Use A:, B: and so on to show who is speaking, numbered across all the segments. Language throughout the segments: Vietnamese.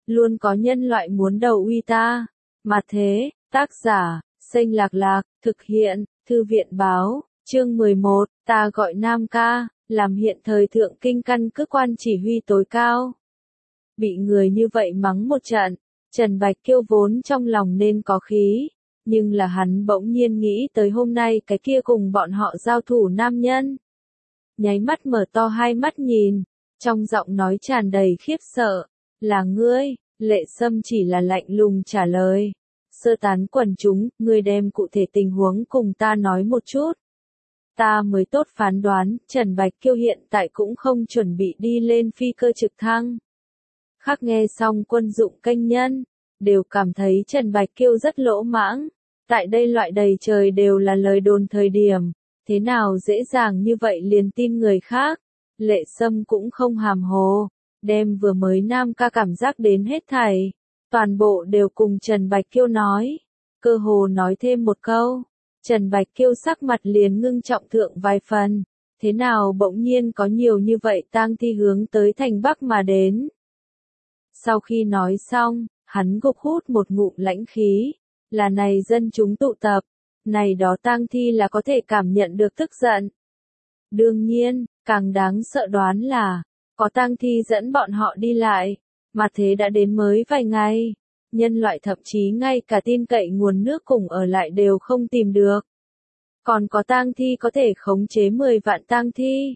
A: luôn có nhân loại muốn đầu uy ta. Mà thế, tác giả, Xanh Lạc Lạc, thực hiện, Thư viện Báo, chương 11, ta gọi Nam Ca, làm hiện thời thượng kinh căn cứ quan chỉ huy tối cao. Bị người như vậy mắng một trận, Trần Bạch Kiêu vốn trong lòng nên có khí, nhưng là hắn bỗng nhiên nghĩ tới hôm nay cái kia cùng bọn họ giao thủ nam nhân. Nháy mắt mở to hai mắt nhìn, trong giọng nói tràn đầy khiếp sợ, là ngươi, Lệ Sâm chỉ là lạnh lùng trả lời. Sơ tán quần chúng, ngươi đem cụ thể tình huống cùng ta nói một chút. Ta mới tốt phán đoán, Trần Bạch Kiêu hiện tại cũng không chuẩn bị đi lên phi cơ trực thăng. Khác nghe xong quân dụng canh nhân, đều cảm thấy Trần Bạch Kiêu rất lỗ mãng. Tại đây loại đầy trời đều là lời đồn thời điểm, thế nào dễ dàng như vậy liền tin người khác. Lệ Sâm cũng không hàm hồ, đem vừa mới Nam Ca cảm giác đến hết thảy, toàn bộ đều cùng Trần Bạch Kiêu nói. Cơ hồ nói thêm một câu, Trần Bạch Kiêu sắc mặt liền ngưng trọng thượng vài phần. Thế nào bỗng nhiên có nhiều như vậy tang thi hướng tới thành Bắc mà đến. Sau khi nói xong, hắn gục hút một ngụm lãnh khí. Là này dân chúng tụ tập, này đó tang thi là có thể cảm nhận được tức giận. Đương nhiên, càng đáng sợ đoán là, có tang thi dẫn bọn họ đi lại, mà thế đã đến mới vài ngày. Nhân loại thậm chí ngay cả tin cậy nguồn nước cùng ở lại đều không tìm được. Còn có tang thi có thể khống chế 10 vạn tang thi.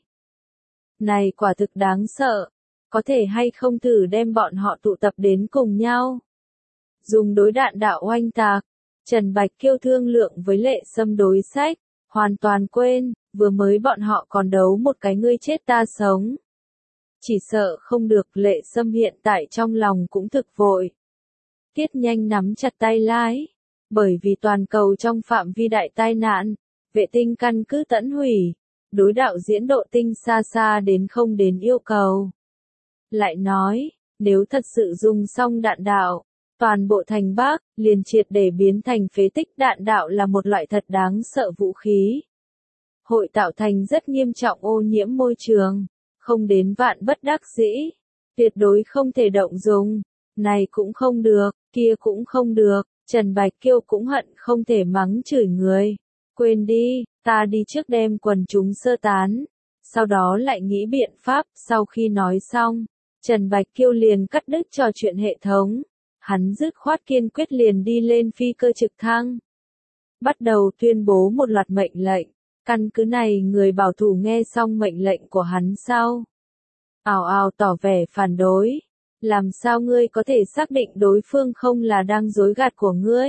A: Này quả thực đáng sợ, có thể hay không thử đem bọn họ tụ tập đến cùng nhau. Dùng đối đạn đạo oanh tạc, Trần Bạch Kiêu thương lượng với Lệ Sâm đối sách, hoàn toàn quên, vừa mới bọn họ còn đấu một cái ngươi chết ta sống. Chỉ sợ không được, Lệ Sâm hiện tại trong lòng cũng thực vội. Tiết nhanh nắm chặt tay lái, bởi vì toàn cầu trong phạm vi đại tai nạn, vệ tinh căn cứ tẫn hủy, đối đạo diễn độ tinh xa xa đến không đến yêu cầu. Lại nói, nếu thật sự dùng xong đạn đạo, toàn bộ thành Bắc liền triệt để biến thành phế tích. Đạn đạo là một loại thật đáng sợ vũ khí. Hội tạo thành rất nghiêm trọng ô nhiễm môi trường, không đến vạn bất đắc dĩ, tuyệt đối không thể động dùng. Này cũng không được, kia cũng không được, Trần Bạch Kiêu cũng hận không thể mắng chửi người. Quên đi, ta đi trước đem quần chúng sơ tán, sau đó lại nghĩ biện pháp. Sau khi nói xong, Trần Bạch Kiêu liền cắt đứt trò chuyện hệ thống. Hắn dứt khoát kiên quyết liền đi lên phi cơ trực thăng. Bắt đầu tuyên bố một loạt mệnh lệnh. Căn cứ này người bảo thủ nghe xong mệnh lệnh của hắn sau, ào ào tỏ vẻ phản đối. Làm sao ngươi có thể xác định đối phương không là đang dối gạt của ngươi?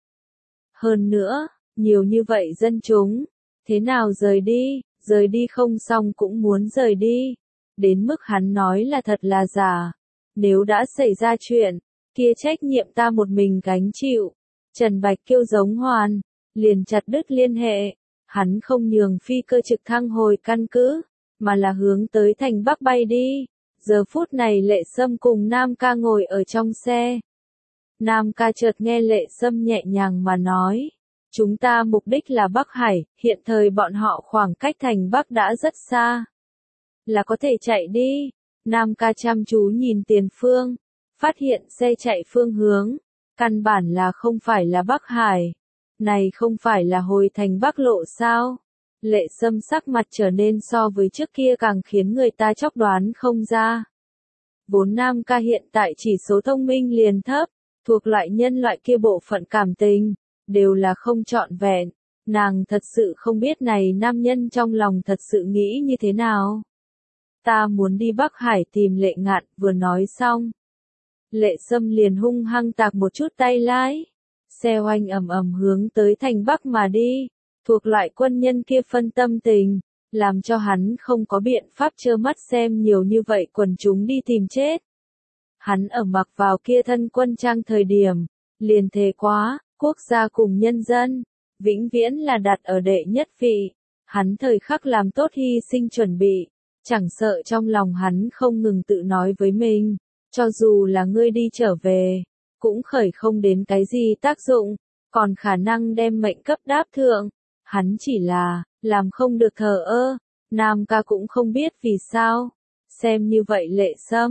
A: Hơn nữa, nhiều như vậy dân chúng, thế nào rời đi không xong cũng muốn rời đi. Đến mức hắn nói là thật là giả. Nếu đã xảy ra chuyện, kia trách nhiệm ta một mình gánh chịu. Trần Bạch Kiêu giống hoàn, liền chặt đứt liên hệ. Hắn không nhường phi cơ trực thăng hồi căn cứ, mà là hướng tới thành Bắc bay đi. Giờ phút này Lệ Sâm cùng Nam Ca ngồi ở trong xe. Nam Ca chợt nghe Lệ Sâm nhẹ nhàng mà nói, chúng ta mục đích là Bắc Hải, hiện thời bọn họ khoảng cách thành Bắc đã rất xa. Là có thể chạy đi. Nam Ca chăm chú nhìn tiền phương, phát hiện xe chạy phương hướng, căn bản là không phải là Bắc Hải. Này không phải là hồi thành Bắc lộ sao? Lệ Sâm sắc mặt trở nên so với trước kia càng khiến người ta chóc đoán không ra. Vốn Nam Ca hiện tại chỉ số thông minh liền thấp, thuộc loại nhân loại kia bộ phận cảm tình, đều là không trọn vẹn. Nàng thật sự không biết này nam nhân trong lòng thật sự nghĩ như thế nào. Ta muốn đi Bắc Hải tìm Lệ Ngạn. Vừa nói xong, Lệ Sâm liền hung hăng tạc một chút tay lái. Xe oanh ầm ầm hướng tới thành Bắc mà đi. Thuộc loại quân nhân kia phân tâm tình, làm cho hắn không có biện pháp trơ mắt xem nhiều như vậy quần chúng đi tìm chết. Hắn ở mặc vào kia thân quân trang thời điểm, liền thề quá, quốc gia cùng nhân dân, vĩnh viễn là đặt ở đệ nhất vị. Hắn thời khắc làm tốt hy sinh chuẩn bị, chẳng sợ trong lòng hắn không ngừng tự nói với mình, cho dù là ngươi đi trở về, cũng khởi không đến cái gì tác dụng, còn khả năng đem mệnh cấp đáp thượng. Hắn chỉ là, làm không được thờ ơ. Nam Ca cũng không biết vì sao. Xem như vậy Lệ Sâm,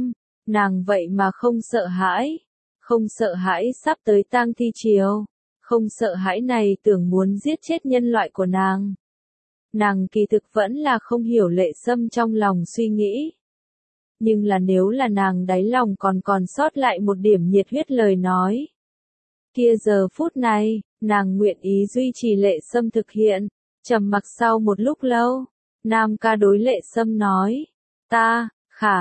A: nàng vậy mà không sợ hãi, không sợ hãi sắp tới tang thi chiều, không sợ hãi này tưởng muốn giết chết nhân loại của nàng. Nàng kỳ thực vẫn là không hiểu Lệ Sâm trong lòng suy nghĩ. Nhưng là nếu là nàng đáy lòng còn sót lại một điểm nhiệt huyết lời nói. Kia giờ phút này, nàng nguyện ý duy trì Lệ Sâm thực hiện. Trầm mặc sau một lúc lâu, Nam ca đối Lệ Sâm nói, ta,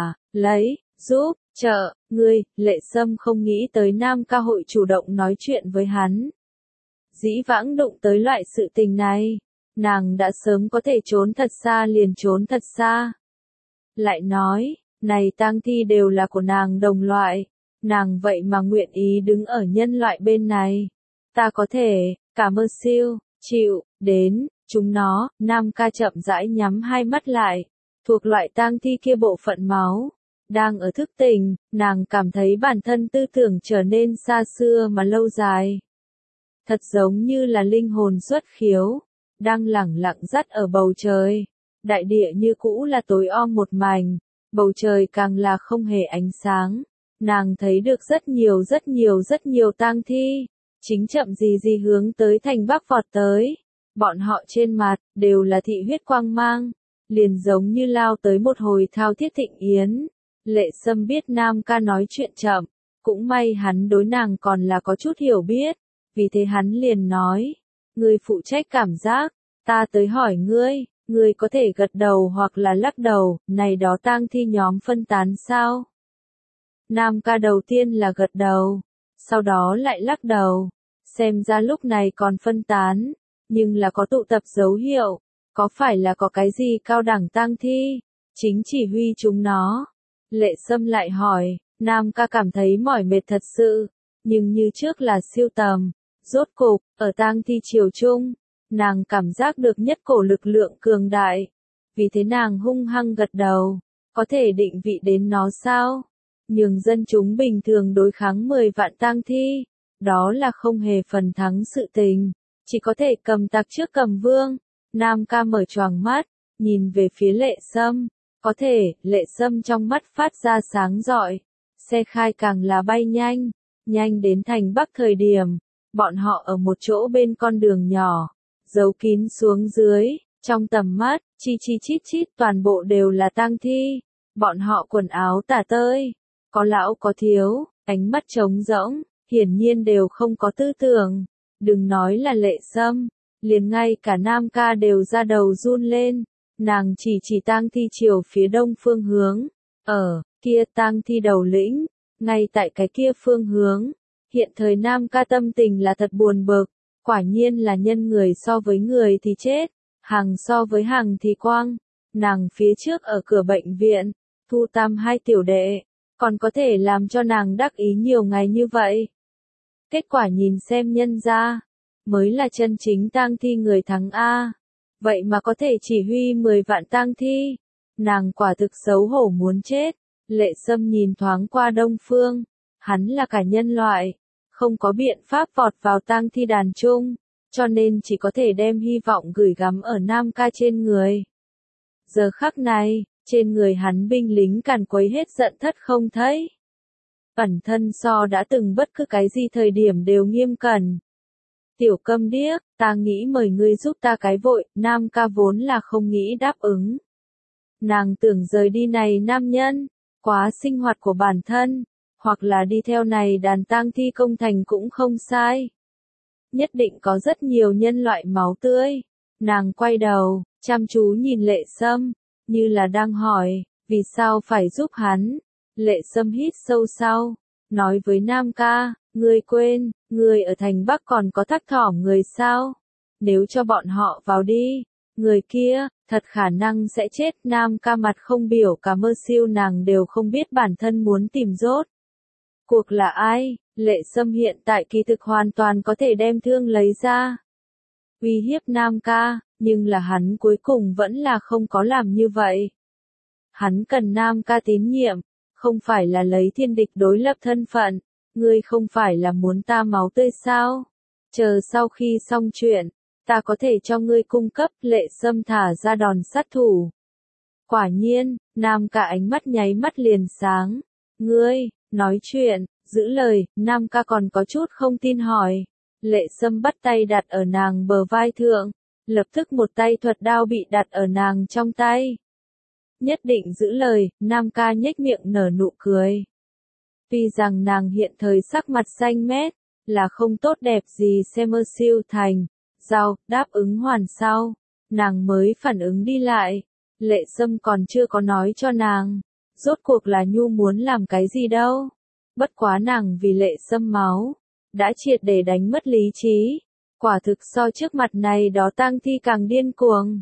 A: giúp, trợ, ngươi. Lệ Sâm không nghĩ tới Nam ca hội chủ động nói chuyện với hắn. Dĩ vãng đụng tới loại sự tình này, nàng đã sớm có thể trốn thật xa liền trốn thật xa. Lại nói, này tang thi đều là của nàng đồng loại, nàng vậy mà nguyện ý đứng ở nhân loại bên này. Ta có thể, cảm ơn siêu, chịu, đến, chúng nó. Nam ca chậm rãi nhắm hai mắt lại, thuộc loại tang thi kia bộ phận máu. Đang ở thức tỉnh, nàng cảm thấy bản thân tư tưởng trở nên xa xưa mà lâu dài. Thật giống như là linh hồn xuất khiếu, đang lẳng lặng dắt ở bầu trời. Đại địa như cũ là tối om một mảnh, bầu trời càng là không hề ánh sáng. Nàng thấy được rất nhiều tang thi, chính chậm gì hướng tới thành Bắc vọt tới. Bọn họ trên mặt, đều là thị huyết quang mang, liền giống như lao tới một hồi thao thiết thịnh yến. Lệ Sâm biết Nam ca nói chuyện chậm, cũng may hắn đối nàng còn là có chút hiểu biết, vì thế hắn liền nói, ngươi phụ trách cảm giác, ta tới hỏi ngươi có thể gật đầu hoặc là lắc đầu, này đó tang thi nhóm phân tán sao? Nam ca đầu tiên là gật đầu, sau đó lại lắc đầu, xem ra lúc này còn phân tán, nhưng là có tụ tập dấu hiệu, có phải là có cái gì cao đẳng tang thi, chính chỉ huy chúng nó? Lệ Sâm lại hỏi, Nam ca cảm thấy mỏi mệt thật sự, nhưng như trước là siêu tầm, rốt cục, ở tang thi triều trung, nàng cảm giác được nhất cổ lực lượng cường đại, vì thế nàng hung hăng gật đầu, có thể định vị đến nó sao? Nhường dân chúng bình thường đối kháng 10 vạn tang thi, đó là không hề phần thắng sự tình, chỉ có thể cầm tặc trước cầm vương. Nam ca mở choàng mắt, nhìn về phía Lệ Sâm, có thể. Lệ Sâm trong mắt phát ra sáng rọi, xe khai càng là bay nhanh đến thành Bắc thời điểm, bọn họ ở một chỗ bên con đường nhỏ, giấu kín xuống dưới, trong tầm mắt, chi chít toàn bộ đều là tang thi, bọn họ quần áo tả tơi, có lão có thiếu, ánh mắt trống rỗng, hiển nhiên đều không có tư tưởng, đừng nói là Lệ Sâm, liền ngay cả Nam ca đều ra đầu run lên, nàng chỉ tang thi chiều phía đông phương hướng, ở kia tang thi đầu lĩnh, ngay tại cái kia phương hướng. Hiện thời Nam ca tâm tình là thật buồn bực, quả nhiên là nhân người so với người thì chết, hàng so với hàng thì quang. Nàng phía trước ở cửa bệnh viện, thu tam hai tiểu đệ, còn có thể làm cho nàng đắc ý nhiều ngày như vậy. Kết quả nhìn xem nhân ra, mới là chân chính tang thi người thắng A. Vậy mà có thể chỉ huy 10 vạn tang thi, nàng quả thực xấu hổ muốn chết. Lệ Sâm nhìn thoáng qua đông phương, hắn là cả nhân loại, không có biện pháp vọt vào tang thi đàn chung, cho nên chỉ có thể đem hy vọng gửi gắm ở Nam ca trên người. Giờ khắc này, trên người hắn binh lính càn quấy hết giận thất không thấy. Bản thân so đã từng bất cứ cái gì thời điểm đều nghiêm cẩn. Tiểu câm điếc, ta nghĩ mời ngươi giúp ta cái vội. Nam ca vốn là không nghĩ đáp ứng. Nàng tưởng rời đi này nam nhân, quá sinh hoạt của bản thân, hoặc là đi theo này đàn tang thi công thành cũng không sai. Nhất định có rất nhiều nhân loại máu tươi. Nàng quay đầu, chăm chú nhìn Lệ Sâm, như là đang hỏi, vì sao phải giúp hắn. Lệ Sâm hít sâu sau, nói với Nam ca, ngươi quên, ngươi ở thành Bắc còn có thác thỏm người sao? Nếu cho bọn họ vào đi, người kia, thật khả năng sẽ chết. Nam ca mặt không biểu cảm ơn siêu, nàng đều không biết bản thân muốn tìm rốt cuộc là ai. Lệ Sâm hiện tại kỳ thực hoàn toàn có thể đem thương lấy ra, uy hiếp Nam ca, nhưng là hắn cuối cùng vẫn là không có làm như vậy. Hắn cần Nam ca tín nhiệm, không phải là lấy thiên địch đối lập thân phận. Ngươi không phải là muốn ta máu tươi sao? Chờ sau khi xong chuyện, ta có thể cho ngươi cung cấp. Lệ Sâm thả ra đòn sát thủ. Quả nhiên, Nam ca ánh mắt nháy mắt liền sáng, Ngươi, nói chuyện, giữ lời, Nam ca còn có chút không tin hỏi. Lệ Sâm bắt tay đặt ở nàng bờ vai thượng, lập tức một tay thuật đao bị đặt ở nàng trong tay. Nhất định giữ lời, Nam ca nhếch miệng nở nụ cười. Tuy rằng nàng hiện thời sắc mặt xanh mét, là không tốt đẹp gì xem mơ siêu thành, giao, đáp ứng hoàn sau, nàng mới phản ứng đi lại. Lệ Sâm còn chưa có nói cho nàng, rốt cuộc là Nhu muốn làm cái gì đâu. Bất quá nàng vì Lệ Sâm máu, đã triệt để đánh mất lý trí, quả thực so trước mặt này đó tang thi càng điên cuồng.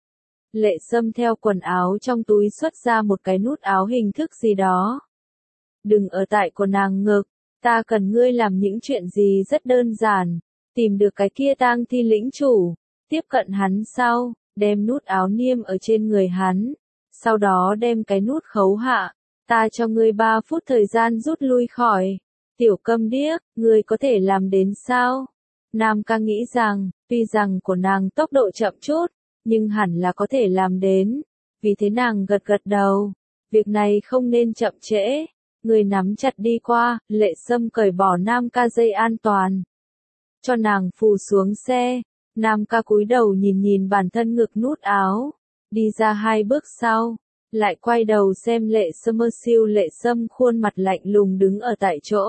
A: Lệ Sâm theo quần áo trong túi xuất ra một cái nút áo hình thức gì đó. Đừng ở tại của nàng ngực, ta cần ngươi làm những chuyện gì rất đơn giản, tìm được cái kia tang thi lĩnh chủ, tiếp cận hắn sau, đem nút áo niêm ở trên người hắn, sau đó đem cái nút khấu hạ, ta cho ngươi 3 phút thời gian rút lui khỏi. Tiểu câm điếc, ngươi có thể làm đến sao? Nam ca nghĩ rằng, tuy rằng của nàng tốc độ chậm chút, nhưng hẳn là có thể làm đến. Vì thế nàng gật gật đầu. Việc này không nên chậm trễ. Người nắm chặt đi qua, Lệ Sâm cởi bỏ Nam ca dây an toàn. Cho nàng phù xuống xe. Nam ca cúi đầu nhìn nhìn bản thân ngực nút áo. Đi ra 2 bước sau. Lại quay đầu xem Lệ Sâm siêu Lệ Sâm khuôn mặt lạnh lùng đứng ở tại chỗ.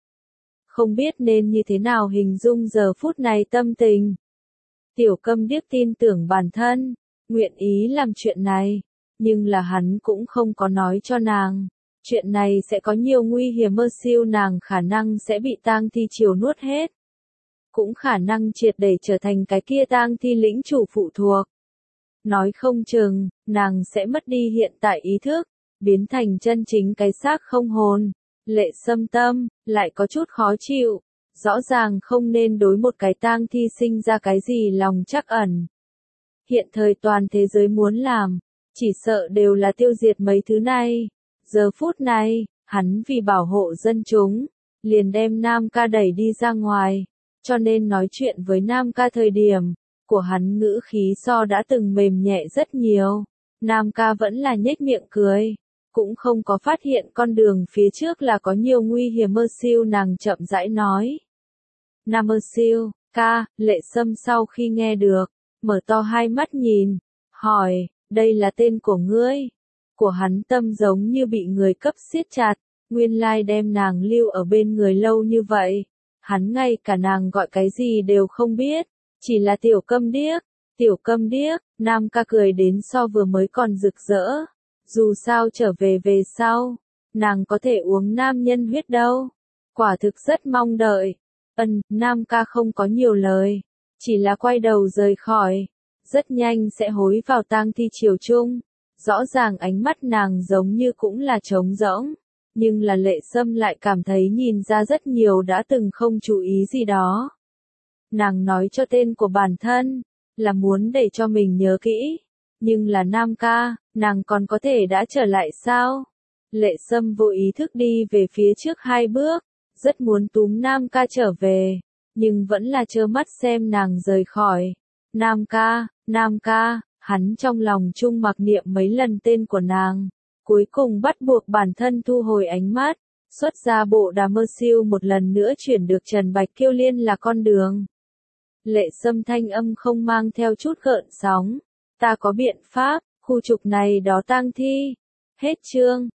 A: Không biết nên như thế nào hình dung giờ phút này tâm tình. Tiểu câm điếc tin tưởng bản thân, nguyện ý làm chuyện này, nhưng là hắn cũng không có nói cho nàng. Chuyện này sẽ có nhiều nguy hiểm mơ siêu nàng khả năng sẽ bị tang thi triều nuốt hết. Cũng khả năng triệt để trở thành cái kia tang thi lĩnh chủ phụ thuộc. Nói không chừng, nàng sẽ mất đi hiện tại ý thức, biến thành chân chính cái xác không hồn. Lệ Sâm tâm, lại có chút khó chịu. Rõ ràng không nên đối một cái tang thi sinh ra cái gì lòng trắc ẩn. Hiện thời toàn thế giới muốn làm, chỉ sợ đều là tiêu diệt mấy thứ này. Giờ phút này, hắn vì bảo hộ dân chúng, liền đem Nam ca đẩy đi ra ngoài. Cho nên nói chuyện với Nam ca thời điểm, của hắn ngữ khí so đã từng mềm nhẹ rất nhiều. Nam ca vẫn là nhếch miệng cười. Cũng không có phát hiện con đường phía trước là có nhiều nguy hiểm mơ siêu nàng chậm rãi nói. Nam mơ siêu, ca, Lệ Sâm sau khi nghe được, mở to 2 mắt nhìn, hỏi, đây là tên của ngươi. Của hắn tâm giống như bị người cấp siết chặt, nguyên lai đem nàng lưu ở bên người lâu như vậy. Hắn ngay cả nàng gọi cái gì đều không biết, chỉ là tiểu câm điếc. Tiểu câm điếc, Nam ca cười đến so vừa mới còn rực rỡ. Dù sao trở về sau, nàng có thể uống nam nhân huyết đâu. Quả thực rất mong đợi. Nam ca không có nhiều lời, chỉ là quay đầu rời khỏi. Rất nhanh sẽ hối vào tang thi triều chung. Rõ ràng ánh mắt nàng giống như cũng là trống rỗng, nhưng là Lệ Sâm lại cảm thấy nhìn ra rất nhiều đã từng không chú ý gì đó. Nàng nói cho tên của bản thân, là muốn để cho mình nhớ kỹ. Nhưng là Nam ca, nàng còn có thể đã trở lại sao? Lệ Sâm vô ý thức đi về phía trước 2 bước, rất muốn túm Nam ca trở về, nhưng vẫn là trơ mắt xem nàng rời khỏi. Nam ca, hắn trong lòng chung mặc niệm mấy lần tên của nàng, cuối cùng bắt buộc bản thân thu hồi ánh mắt, xuất ra bộ đà mơ siêu một lần nữa chuyển được Trần Bạch Kiêu Liên là con đường. Lệ Sâm thanh âm không mang theo chút gợn sóng. Ta có biện pháp, khu trục này đó tang thi. Hết chương.